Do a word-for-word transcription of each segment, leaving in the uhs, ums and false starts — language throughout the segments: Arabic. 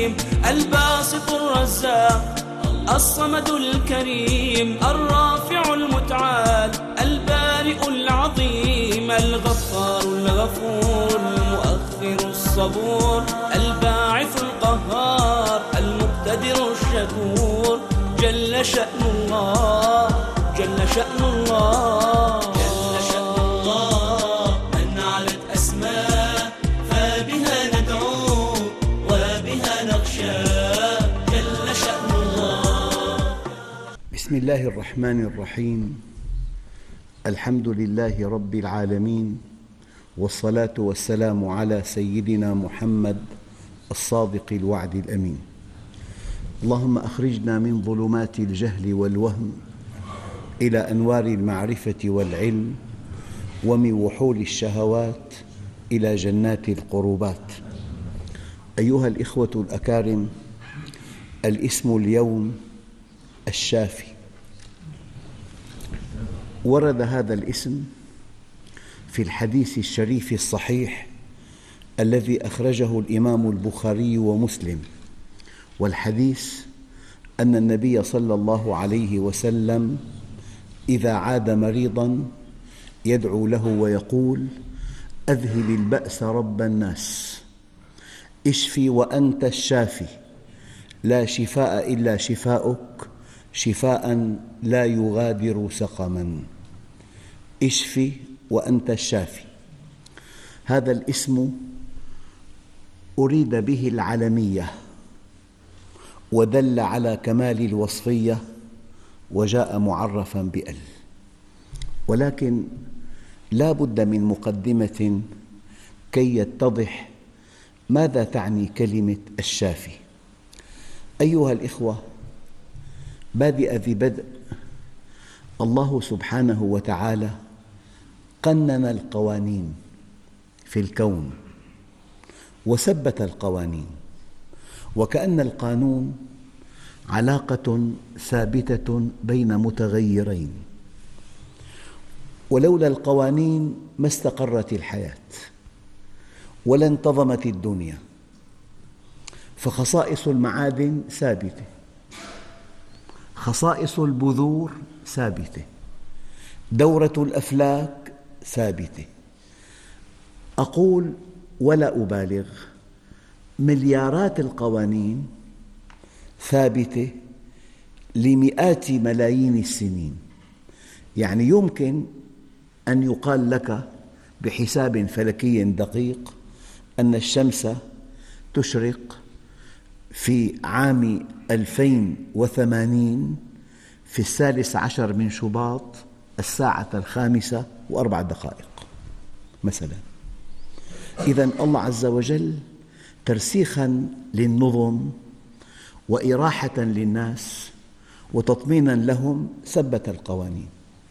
الرحيم الباسط الرزاق الصمد الكريم الرافع المتعال البارئ العظيم الغفار الغفور المؤخر الصبور الباعث القهار المقتدر الشكور جل شأن الله جل شأن الله جل شأن الله من علت أسماء فبها ندعو وبها نخشى جل شأن الله. بسم الله الرحمن الرحيم. الحمد لله رب العالمين، والصلاة والسلام على سيدنا محمد الصادق الوعد الأمين. اللهم أخرجنا من ظلمات الجهل والوهم إلى أنوار المعرفة والعلم، ومن وحول الشهوات إلى جنات القربات. أيها الإخوة الأكارم، الاسم اليوم الشافي. ورد هذا الاسم في الحديث الشريف الصحيح الذي أخرجه الإمام البخاري ومسلم، والحديث أن النبي صلى الله عليه وسلم إذا عاد مريضاً يدعو له ويقول: أذهب البأس رب الناس، اشفي وأنت الشافي، لا شفاء إلا شفاؤك، شفاء لا يغادر سقما. اشفي وأنت الشافي. هذا الاسم أريد به العلمية، ودل على كمال الوصفية، وجاء معرفاً بأل. ولكن لا بد من مقدمة كي يتضح ماذا تعني كلمة الشافي. أيها الإخوة، بادئ ذي بدء، الله سبحانه وتعالى قنن القوانين في الكون وثبت القوانين، وكأن القانون علاقة ثابتة بين متغيرين، ولولا القوانين ما استقرت الحياة ولا انتظمت الدنيا. فخصائص المعادن ثابتة، خصائص البذور ثابتة، دورة الأفلاك ثابتة. أقول ولا أبالغ، مليارات القوانين ثابتة لمئات ملايين السنين. يعني يمكن أن يقال لك بحساب فلكي دقيق أن الشمس تشرق في عام ألفين وثمانين في الثالث عشر من شباط الساعة الخامسة وأربع دقائق مثلاً. إذن الله عز وجل ترسيخاً للنظم وإراحة للناس وتطميناً لهم ثبت القوانين.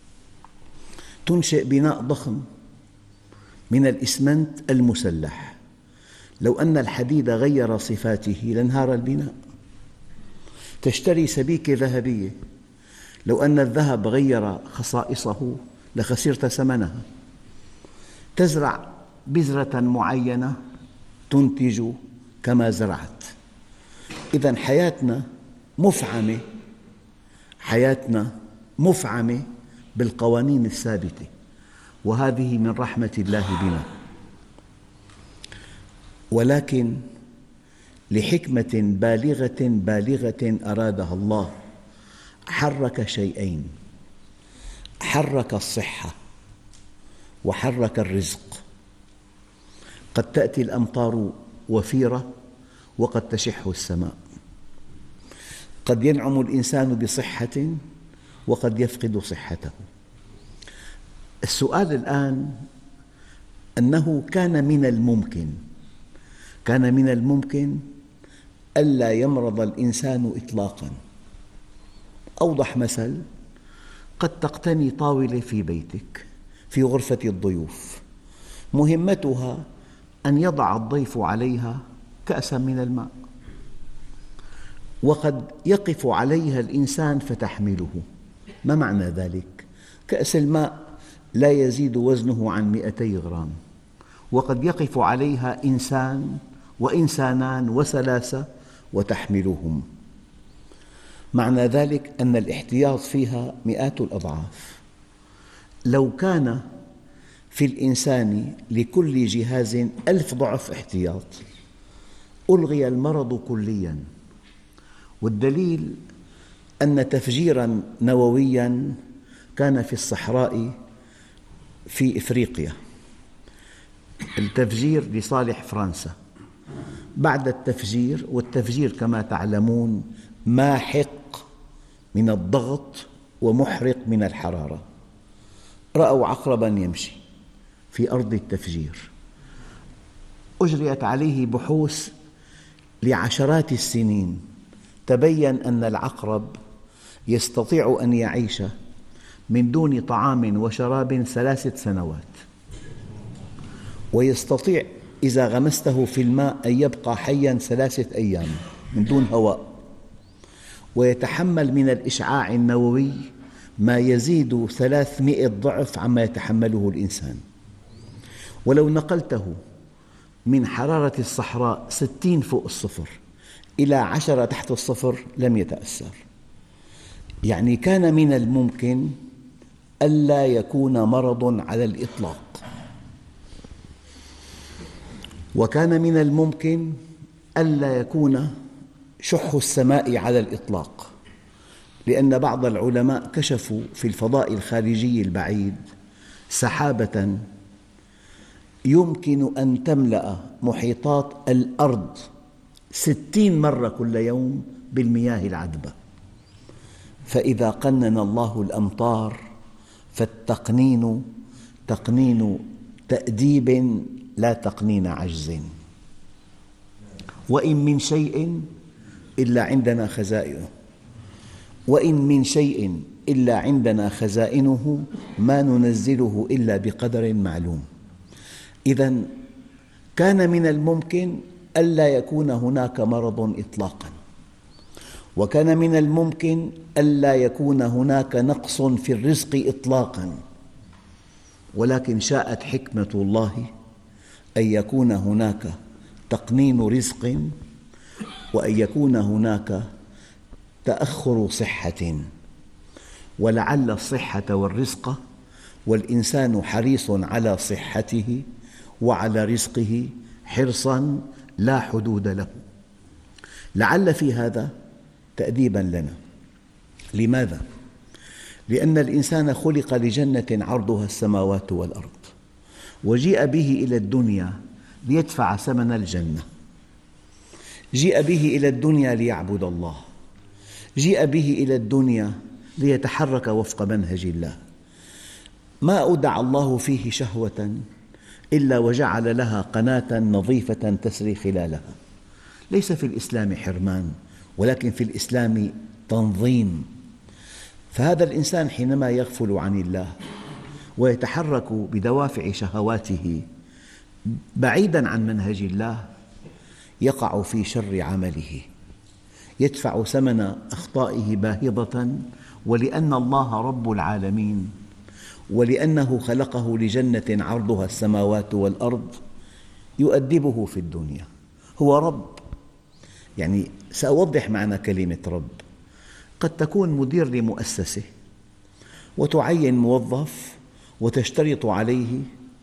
تنشئ بناء ضخم من الإسمنت المسلح، لو أن الحديد غير صفاته لانهار البناء. تشتري سبيكة ذهبية، لو أن الذهب غير خصائصه لخسرت ثمنها. تزرع بذرة معينة تنتج كما زرعت. إذن حياتنا مفعمة، حياتنا مفعمة بالقوانين الثابتة، وهذه من رحمة الله بنا. ولكن لحكمة بالغة بالغة أرادها الله حرك شيئين: حرك الصحة وحرك الرزق. قد تأتي الأمطار وفيرة وقد تشح السماء، قد ينعم الإنسان بصحة وقد يفقد صحته. السؤال الآن أنه كان من الممكن كان من الممكن ألا يمرض الإنسان إطلاقاً. أوضح مثل: قد تقتني طاولة في بيتك في غرفة الضيوف، مهمتها أن يضع الضيف عليها كأساً من الماء، وقد يقف عليها الإنسان فتحمله. ما معنى ذلك؟ كأس الماء لا يزيد وزنه عن مئتي غرام، وقد يقف عليها إنسان وإنسانان وثلاثة وتحملهم. معنى ذلك أن الاحتياط فيها مئات الأضعاف. لو كان في الإنسان لكل جهاز ألف ضعف احتياط ألغي المرض كلياً. والدليل أن تفجيراً نووياً كان في الصحراء في إفريقيا، التفجير لصالح فرنسا. بعد التفجير، والتفجير كما تعلمون ماحق من الضغط ومحرق من الحرارة، رأوا عقرباً يمشي في أرض التفجير، أجريت عليه بحوث لعشرات السنين، تبين أن العقرب يستطيع أن يعيش من دون طعام وشراب ثلاثة سنوات، ويستطيع إذا غمسته في الماء أن يبقى حياً ثلاثة أيام من دون هواء، ويتحمل من الإشعاع النووي ما يزيد ثلاثمئة ضعف عما يتحمله الإنسان. ولو نقلته من حرارة الصحراء ستين فوق الصفر إلى عشرة تحت الصفر لم يتأثر. يعني كان من الممكن ألا يكون مرض على الإطلاق، وكان من الممكن ألا يكون شح السماء على الإطلاق، لأن بعض العلماء كشفوا في الفضاء الخارجي البعيد سحابة يمكن أن تملأ محيطات الأرض ستين مرة كل يوم بالمياه العذبة. فإذا قنن الله الأمطار فالتقنين تقنين تأديب لا تقنين عجز. وإن من شيء إلا عندنا خزائنه وإن من شيء إلا عندنا خزائنه ما ننزله إلا بقدر معلوم. إذن كان من الممكن ألا يكون هناك مرض إطلاقاً، وكان من الممكن ألا يكون هناك نقص في الرزق إطلاقاً، ولكن شاءت حكمة الله أن يكون هناك تقنين رزق وأن يكون هناك تأخر صحة. ولعل الصحة والرزق، والإنسان حريص على صحته وعلى رزقه حرصاً لا حدود له، لعل في هذا تأديباً لنا. لماذا؟ لأن الإنسان خلق لجنة عرضها السماوات والأرض، وجيء به إلى الدنيا ليدفع ثمن الجنة، جيء به إلى الدنيا ليعبد الله، جيء به إلى الدنيا ليتحرك وفق منهج الله. ما أودع الله فيه شهوة إلا وجعل لها قناة نظيفة تسري خلالها. ليس في الإسلام حرمان، ولكن في الإسلام تنظيم. فهذا الإنسان حينما يغفل عن الله ويتحرك بدوافع شهواته بعيداً عن منهج الله يقع في شر عمله، يدفع ثمن أخطائه باهظة. ولأن الله رب العالمين، ولأنه خلقه لجنة عرضها السماوات والأرض، يؤدبه في الدنيا. هو رب، يعني سأوضح معنى كلمة رب. قد تكون مدير لمؤسسة وتعين موظف وتشترط عليه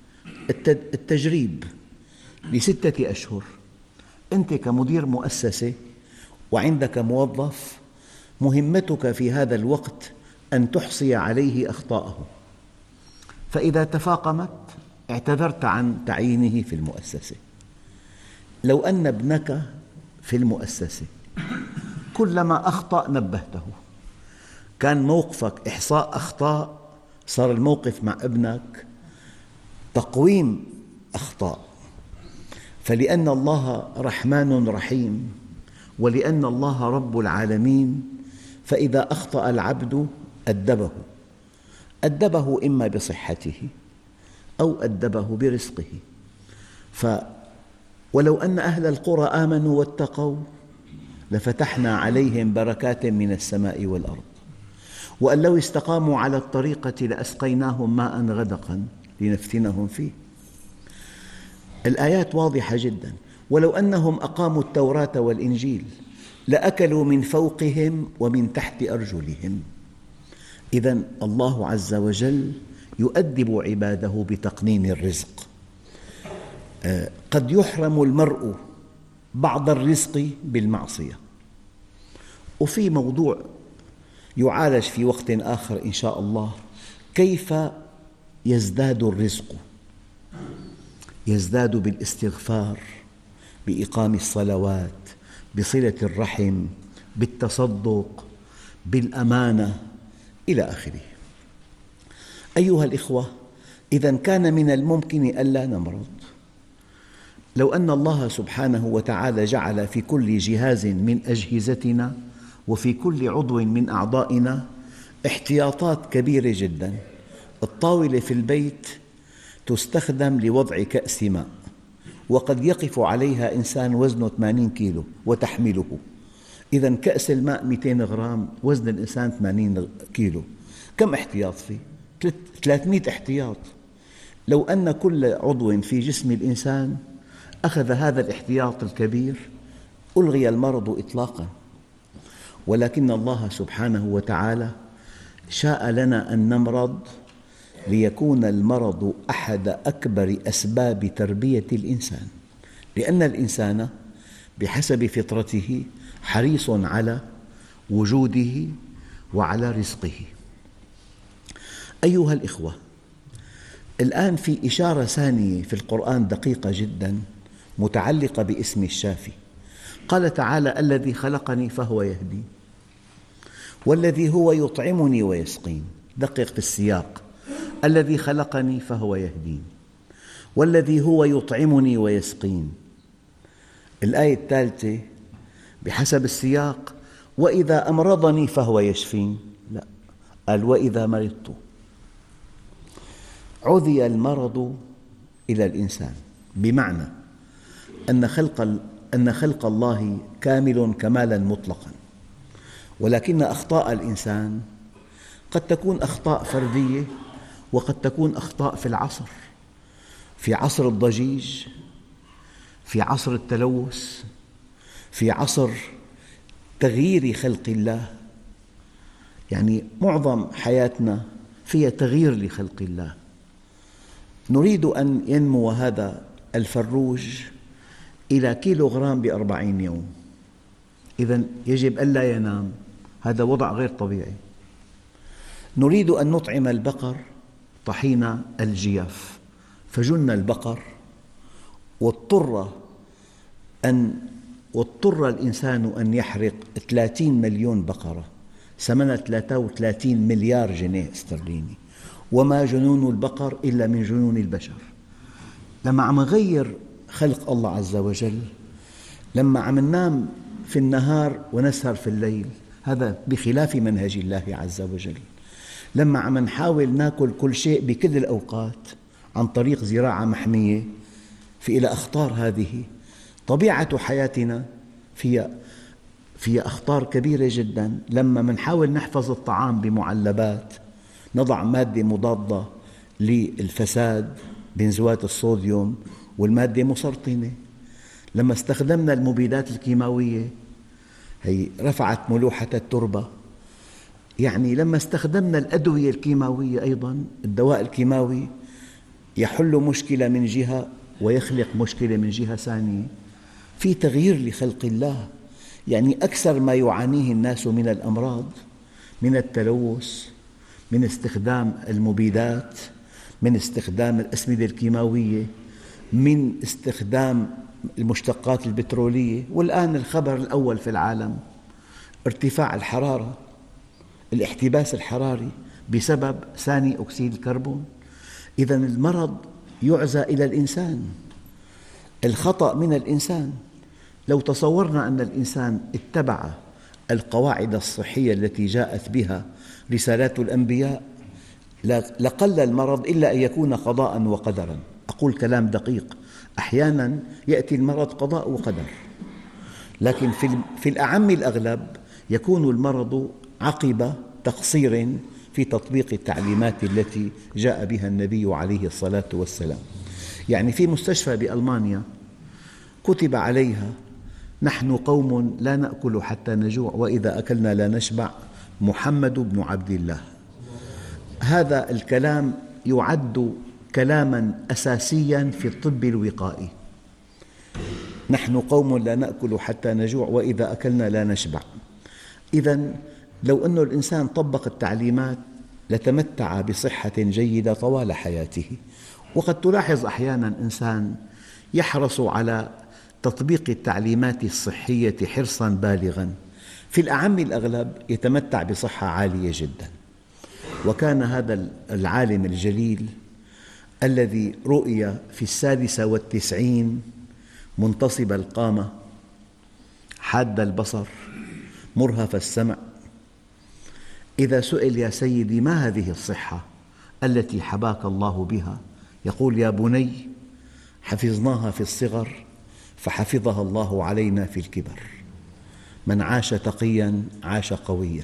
التجريب لستة أشهر. أنت كمدير مؤسسة وعندك موظف مهمتك في هذا الوقت أن تحصي عليه أخطاءه، فإذا تفاقمت اعتذرت عن تعيينه في المؤسسة. لو أن ابنك في المؤسسة كلما أخطأ نبهته، كان موقفك إحصاء أخطاء، صار الموقف مع ابنك تقويم أخطاء. فلأن الله رحمن رحيم، ولأن الله رب العالمين، فإذا أخطأ العبد أدبه أدبه إما بصحته أو أدبه برزقه. ف ولو أن أهل القرى آمنوا واتقوا لفتحنا عليهم بركات من السماء والأرض، وأن لو استقاموا على الطريقة لأسقيناهم ماء غدقا لنفتنهم فيه. الآيات واضحة جدا. ولو أنهم أقاموا التوراة والإنجيل لأكلوا من فوقهم ومن تحت أرجلهم. إذن الله عز وجل يؤدب عباده بتقنين الرزق. قد يحرم المرء بعض الرزق بالمعصية، وفي موضوع يعالج في وقت آخر إن شاء الله، كيف يزداد الرزق. يزداد بالاستغفار، بإقام الصلوات، بصلة الرحم، بالتصدق، بالأمانة إلى آخره. أيها الإخوة، إذن كان من الممكن ألا نمرض لو أن الله سبحانه وتعالى جعل في كل جهاز من أجهزتنا وفي كل عضو من أعضائنا احتياطات كبيرة جداً. الطاولة في البيت تستخدم لوضع كأس ماء، وقد يقف عليها إنسان وزنه ثمانين كيلو وتحمله. إذن كأس الماء مئتين غرام، وزن الإنسان ثمانين كيلو. كم احتياط فيه؟ ثلاثمئة احتياط. لو أن كل عضو في جسم الإنسان أخذ هذا الاحتياط الكبير ألغي المرض إطلاقاً. ولكن الله سبحانه وتعالى شاء لنا أن نمرض ليكون المرض أحد أكبر أسباب تربية الإنسان، لأن الإنسان بحسب فطرته حريص على وجوده وعلى رزقه. أيها الإخوة، الآن في إشارة ثانية في القرآن دقيقة جداً متعلقة باسم الشافي. قال تعالى: الذي خلقني فهو يهدين، والذي هو يطعمني ويسقين. دقق في السياق: الذي خلقني فهو يهدين، والذي هو يطعمني ويسقين. الآية الثالثة بحسب السياق: وإذا أمرضني فهو يشفين. لا، قال: وإذا مرضت. عُذي المرض إلى الإنسان، بمعنى أن خلق أن خلق الله كامل كمالاً مطلقاً، ولكن أخطاء الإنسان قد تكون أخطاء فردية وقد تكون أخطاء في العصر، في عصر الضجيج، في عصر التلوث، في عصر تغيير خلق الله. يعني معظم حياتنا فيها تغيير لخلق الله. نريد أن ينمو هذا الفروج إلى كيلوغرام بأربعين يوم، إذن يجب ألا ينام. هذا وضع غير طبيعي. نريد أن نطعم البقر طحين الجياف، فجن البقر واضطر أن واضطر الإنسان أن يحرق ثلاثين مليون بقرة ثمنها ثلاثة وثلاثين مليار جنيه استرليني. وما جنون البقر إلا من جنون البشر. لما عم نغير خلق الله عز وجل، لما عم ننام في النهار ونسهر في الليل، هذا بخلاف منهج الله عز وجل. لما عم نحاول ناكل كل شيء بكل الأوقات عن طريق زراعة محمية، في إلى أخطار. هذه طبيعة حياتنا فيها فيها أخطار كبيرة جداً. لما منحاول نحفظ الطعام بمعلبات، نضع مادة مضادة للفساد، بنزوات الصوديوم، والمادة مسرطنة. لما استخدمنا المبيدات الكيماوية هي رفعت ملوحة التربة. يعني لما استخدمنا الأدوية الكيماوية أيضاً، الدواء الكيماوي يحل مشكلة من جهة ويخلق مشكلة من جهة ثانية. في تغيير لخلق الله. يعني أكثر ما يعانيه الناس من الأمراض من التلوث، من استخدام المبيدات، من استخدام الأسمدة الكيماوية، من استخدام المشتقات البترولية. والآن الخبر الأول في العالم ارتفاع الحرارة، الاحتباس الحراري بسبب ثاني أكسيد الكربون. إذن المرض يعزى إلى الإنسان، الخطأ من الإنسان. لو تصورنا أن الإنسان اتبع القواعد الصحية التي جاءت بها رسالات الأنبياء لقل المرض، إلا أن يكون قضاء وقدرا. أقول كلام دقيق، أحيانا يأتي المرض قضاء وقدر، لكن في الأعم الأغلب يكون المرض عقب تقصير في تطبيق التعليمات التي جاء بها النبي عليه الصلاة والسلام. يعني في مستشفى بألمانيا كتب عليها نحن قوم لا نأكل حتى نجوع وإذا أكلنا لا نشبع، محمد بن عبد الله. هذا الكلام يعد كلاما أساسيا في الطب الوقائي. نحن قوم لا نأكل حتى نجوع وإذا أكلنا لا نشبع. إذن لو أن الإنسان طبق التعليمات لتمتع بصحة جيدة طوال حياته. وقد تلاحظ أحياناً إنسان يحرص على تطبيق التعليمات الصحية حرصاً بالغاً، في الأعم الأغلب يتمتع بصحة عالية جداً. وكان هذا العالم الجليل الذي رؤي في السادسة والتسعين منتصب القامة، حاد البصر، مرهف السمع، إذا سئل: يا سيدي ما هذه الصحة التي حباك الله بها؟ يقول: يا بني، حفظناها في الصغر فحفظها الله علينا في الكبر. من عاش تقياً عاش قوياً.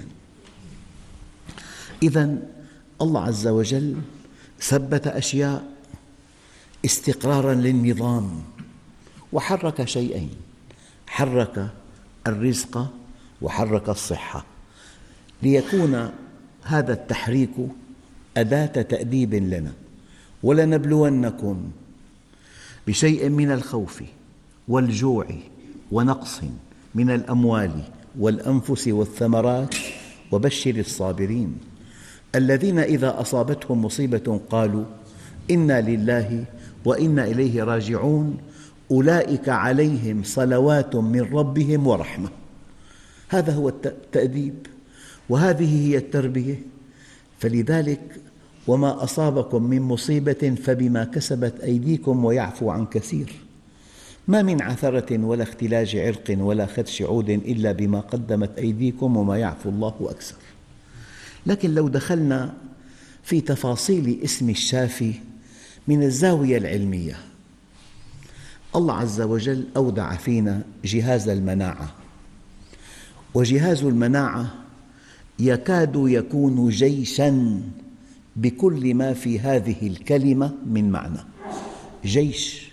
إذن الله عز وجل ثبت أشياء استقراراً للنظام، وحرك شيئين: حرك الرزق وحرك الصحة، ليكون هذا التحريك أداة تأديب لنا. ولنبلونكم بشيء من الخوف والجوع ونقص من الأموال والأنفس والثمرات وبشر الصابرين الذين إذا أصابتهم مصيبة قالوا إنا لله وإنا إليه راجعون أولئك عليهم صلوات من ربهم ورحمة. هذا هو التأديب، وهذه هي التربية. فلذلك: وما أصابكم من مصيبة فبما كسبت أيديكم ويعفو عن كثير. ما من عثرة ولا اختلاج عرق ولا خدش عود إلا بما قدمت أيديكم وما يعفو الله أكثر. لكن لو دخلنا في تفاصيل اسم الشافي من الزاوية العلمية، الله عز وجل أودع فينا جهاز المناعة، وجهاز المناعة يكاد يكون جيشاً بكل ما في هذه الكلمة من معنى. جيش.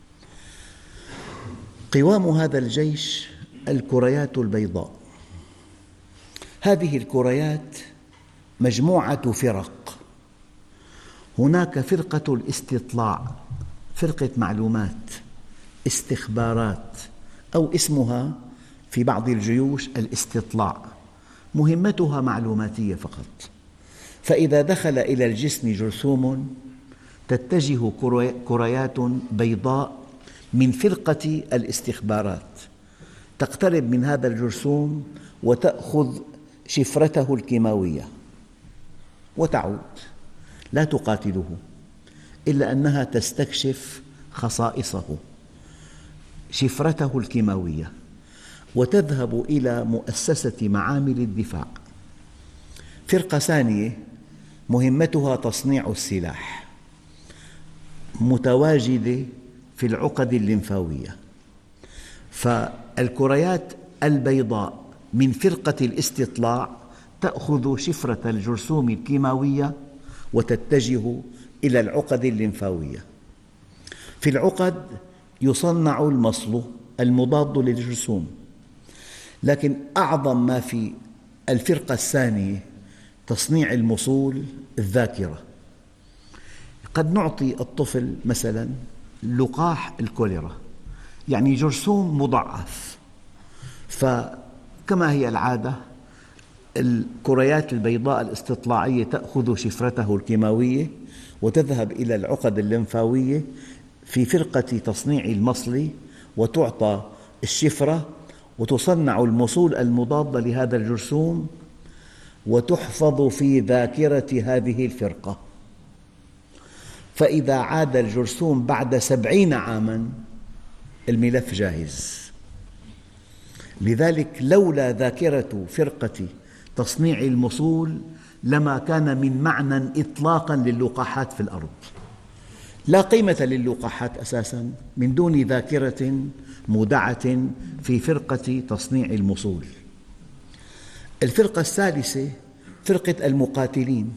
قوام هذا الجيش الكريات البيضاء. هذه الكريات مجموعة فرق. هناك فرقة الاستطلاع، فرقة معلومات، استخبارات، أو اسمها في بعض الجيوش الاستطلاع، مهمتها معلوماتية فقط. فإذا دخل إلى الجسم جرثوم تتجه كريات بيضاء من فرقة الاستخبارات، تقترب من هذا الجرثوم وتأخذ شفرته الكيماوية وتعود، لا تقاتله إلا أنها تستكشف خصائصه، شفرته الكيماوية، وتذهب إلى مؤسسة معامل الدفاع. فرقة ثانية مهمتها تصنيع السلاح، متواجدة في العقد الليمفاوية. فالكريات البيضاء من فرقة الاستطلاع تأخذ شفرة الجرثوم الكيماوية وتتجه إلى العقد الليمفاوية. في العقد يصنع المصل المضاد للجرثوم. لكن أعظم ما في الفرقة الثانية تصنيع المصول الذاكرة. قد نعطي الطفل مثلاً لقاح الكوليرا، يعني جرثوم مضاعف، فكما هي العادة الكريات البيضاء الاستطلاعية تأخذ شفرته الكيماوية وتذهب إلى العقد الليمفاوية في فرقة تصنيع المصل وتعطى الشفرة وتصنع المصول المضاد لهذا الجرثوم وتحفظ في ذاكرة هذه الفرقة. فإذا عاد الجرثوم بعد سبعين عاماً الملف جاهز. لذلك لولا ذاكرة فرقة تصنيع المصول لما كان من معنى إطلاقاً للقاحات في الأرض. لا قيمة للقاحات أساساً من دون ذاكرة مودعة في فرقة تصنيع المصول. الفرقة الثالثة فرقة المقاتلين.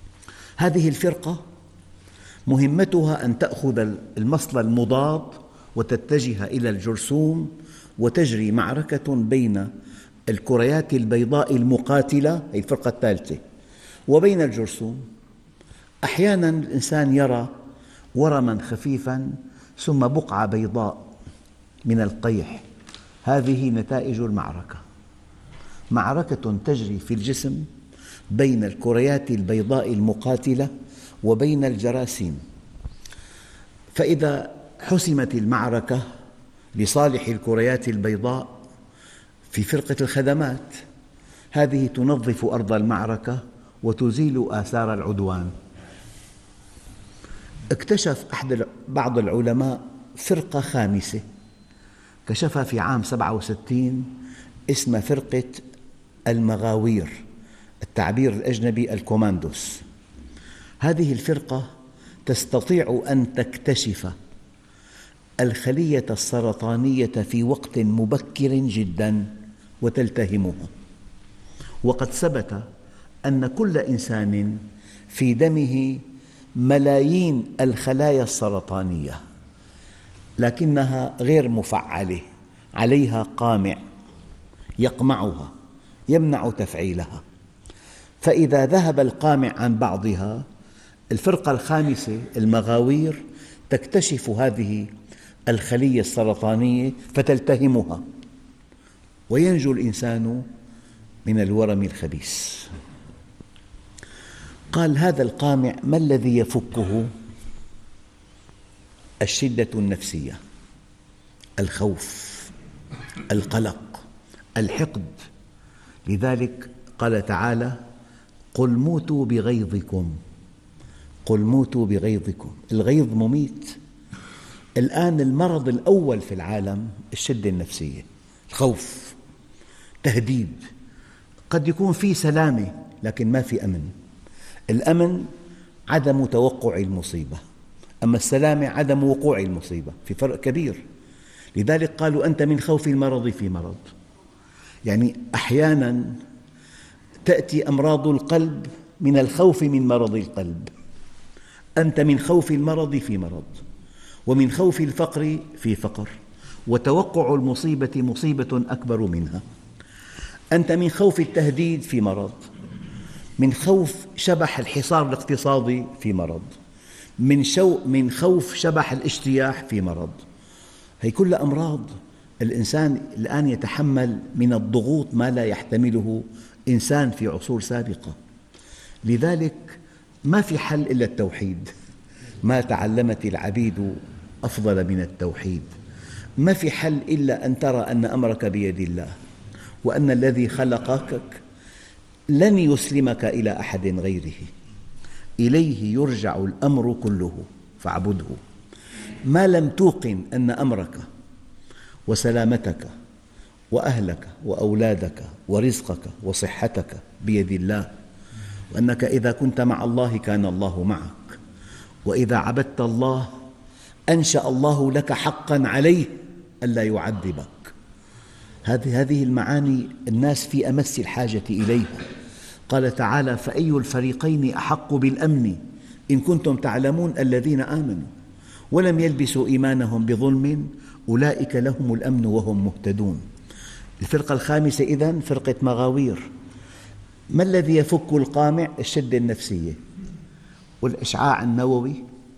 هذه الفرقة مهمتها أن تأخذ المصل المضاد وتتجه إلى الجرثوم، وتجري معركة بين الكريات البيضاء المقاتلة، هي الفرقة الثالثة، وبين الجرثوم. أحياناً الإنسان يرى ورماً خفيفاً ثم بقعة بيضاء من القيح، هذه نتائج المعركة. معركة تجري في الجسم بين الكريات البيضاء المقاتلة وبين الجراثيم. فإذا حسمت المعركة لصالح الكريات البيضاء في فرقة الخدمات، هذه تنظف أرض المعركة وتزيل آثار العدوان. اكتشف أحد بعض العلماء فرقة خامسة كشفها في عام سبعة وستين اسمها فرقة المغاوير، التعبير الأجنبي الكوماندوس. هذه الفرقة تستطيع أن تكتشف الخلية السرطانية في وقت مبكر جداً وتلتهمها. وقد ثبت أن كل إنسان في دمه ملايين الخلايا السرطانية، لكنها غير مفعلة، عليها قامع يقمعها يمنع تفعيلها. فإذا ذهب القامع عن بعضها، الفرقة الخامسة المغاوير تكتشف هذه الخلية السرطانية فتلتهمها، وينجو الإنسان من الورم الخبيث. قال هذا القامع ما الذي يفكه؟ الشدة النفسية، الخوف، القلق، الحقد. لذلك قال تعالى: قل موتوا بغيظكم، قل موتوا بغيظكم. الغيظ مميت. الآن المرض الأول في العالم الشدة النفسية، الخوف، تهديد. قد يكون في سلامة لكن ما في أمن. الأمن عدم توقع المصيبة، أما السلامة عدم وقوع المصيبة، في فرق كبير. لذلك قالوا أنت من خوف المرض في مرض. يعني أحياناً تأتي أمراض القلب من الخوف من مرض القلب. أنت من خوف المرض في مرض، ومن خوف الفقر في فقر، وتوقع المصيبة مصيبة أكبر منها. أنت من خوف التهديد في مرض، من خوف شبح الحصار الاقتصادي في مرض، من, شو من خوف شبح الاجتياح في مرض. هي كل أمراض. الإنسان الآن يتحمل من الضغوط ما لا يحتمله إنسان في عصور سابقة. لذلك ما في حل إلا التوحيد. ما تعلمت العبيد أفضل من التوحيد. ما في حل إلا أن ترى أن أمرك بيد الله، وأن الذي خلقك لن يسلمك إلى أحد غيره، إليه يرجع الأمر كله فاعبده. ما لم توقن أن أمرك وسلامتك وأهلك وأولادك ورزقك وصحتك بيد الله، وأنك إذا كنت مع الله كان الله معك، وإذا عبدت الله أنشأ الله لك حقاً عليه ألا يعذبك. هذه هذه المعاني الناس في أمس الحاجة إليها. قال تعالى: فأي الفريقين أحق بالأمن إن كنتم تعلمون الذين آمنوا ولم يلبسوا إيمانهم بظلم أولئك لهم الأمن وهم مهتدون. الفرقة الخامسة إذن فرقة مغاوير. ما الذي يفك القامع؟ الشدة النفسية والإشعاع النووي،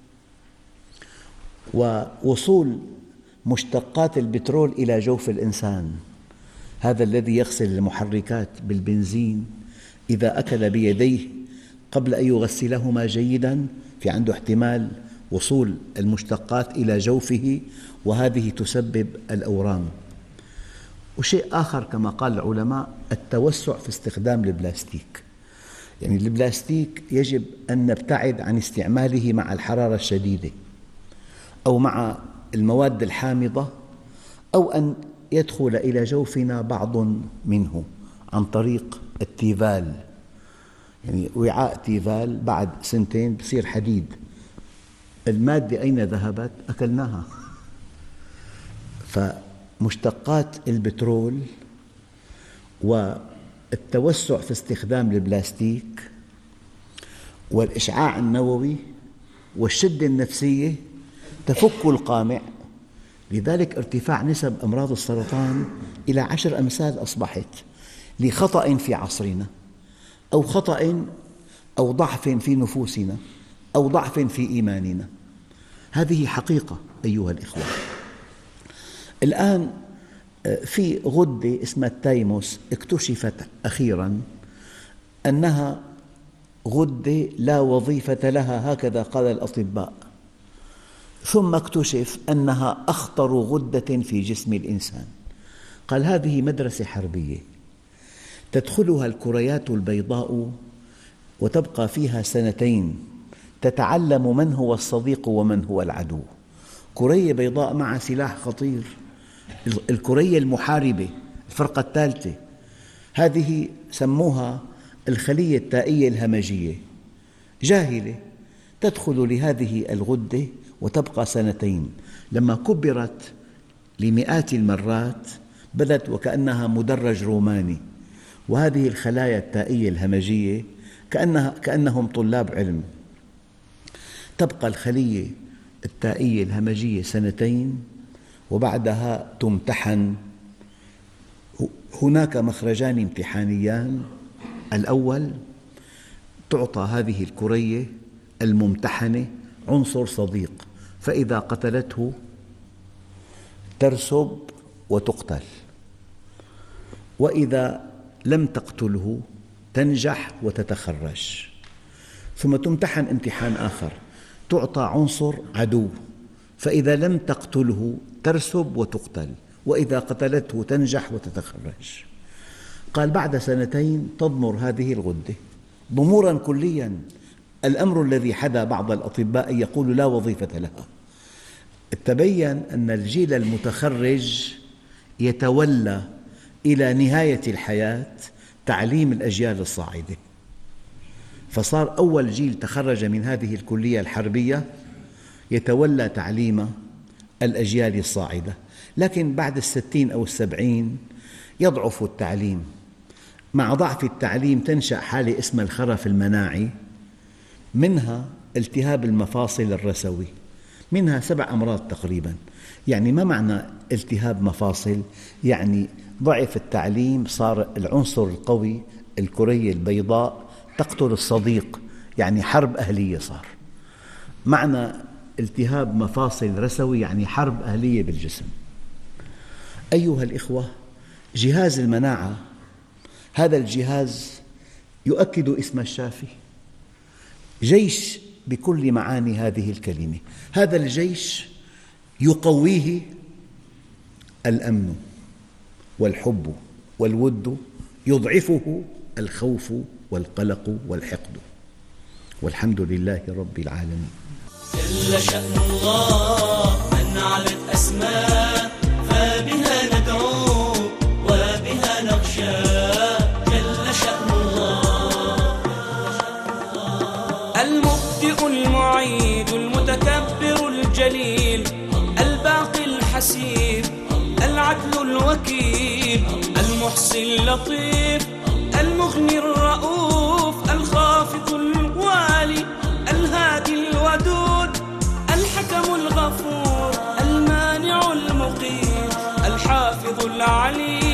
ووصول مشتقات البترول إلى جوف الإنسان، هذا الذي يغسل المحركات بالبنزين إذا أكل بيديه قبل أن يغسلهما جيداً، في عنده احتمال وصول المشتقات إلى جوفه، وهذه تسبب الأورام. وشيء آخر كما قال العلماء: التوسع في استخدام البلاستيك. يعني البلاستيك يجب أن نبتعد عن استعماله مع الحرارة الشديدة، أو مع المواد الحامضة، أو أن يدخل إلى جوفنا بعض منه عن طريق التيفال. يعني وعاء تيفال بعد سنتين بصير حديد. المادة أين ذهبت؟ أكلناها. فمشتقات البترول والتوسع في استخدام البلاستيك والإشعاع النووي والشدة النفسية تفك القامع، لذلك ارتفاع نسب أمراض السرطان إلى عشر أمثال أصبحت لخطأ في عصرنا، أو خطأ أو ضعف في نفوسنا، أو ضعف في إيماننا. هذه حقيقة أيها الإخوة. الآن في غدة اسمها التايموس اكتشفت أخيراً أنها غدة لا وظيفة لها، هكذا قال الأطباء. ثم اكتشف أنها أخطر غدة في جسم الإنسان. قال هذه مدرسة حربية تدخلها الكريات البيضاء وتبقى فيها سنتين تتعلم من هو الصديق ومن هو العدو. كرية بيضاء مع سلاح خطير، الكرية المحاربة، الفرقة الثالثة، هذه سموها الخلية التائية الهمجية، جاهلة تدخل لهذه الغدة وتبقى سنتين. لما كبرت لمئات المرات بدت وكأنها مدرج روماني، وهذه الخلايا التائية الهمجية كأنها كأنهم طلاب علم. تبقى الخلية التائية الهمجية سنتين وبعدها تمتحن. هناك مخرجان امتحانيان: الأول تعطى هذه الكرية الممتحنة عنصر صديق، فإذا قتلته ترسب وتقتل، وإذا لم تقتله تنجح وتتخرج. ثم تمتحن امتحان آخر، تعطى عنصر عدو، فإذا لم تقتله ترسب وتقتل، وإذا قتلته تنجح وتتخرج. قال بعد سنتين تضمر هذه الغدة ضموراً كلياً. الأمر الذي حدا بعض الأطباء يقول لا وظيفة لها. تبين أن الجيل المتخرج يتولى إلى نهاية الحياة تعليم الأجيال الصاعدة، فصار أول جيل تخرج من هذه الكلية الحربية يتولى تعليم الأجيال الصاعدة. لكن بعد الستين أو السبعين يضعف التعليم. مع ضعف التعليم تنشأ حالة اسمها الخرف المناعي، منها التهاب المفاصل الرسوي، منها سبع أمراض تقريباً. يعني ما معنى التهاب مفاصل؟ يعني ضعف التعليم، صار العنصر القوي الكرية البيضاء تقتل الصديق، يعني حرب أهلية صار. معنى التهاب مفاصل رسوي يعني حرب أهلية بالجسم. أيها الإخوة، جهاز المناعة هذا الجهاز يؤكد اسم الشافي، جيش بكل معاني هذه الكلمة. هذا الجيش يقويه الأمن والحب والود، يضعفه الخوف والقلق والحقد. والحمد لله رب العالمين. جل شأن الله من علت أسماء، فبها ندعو وبها نخشى. جل شأن الله المبدئ المعيد المتكبر الجليل الباقي الحسيب العدل الوكيل المحصي اللطيف المغني الرؤوف الخافض الوالي الهادي الودود الحكم الغفور المانع المقيم الحافظ العليم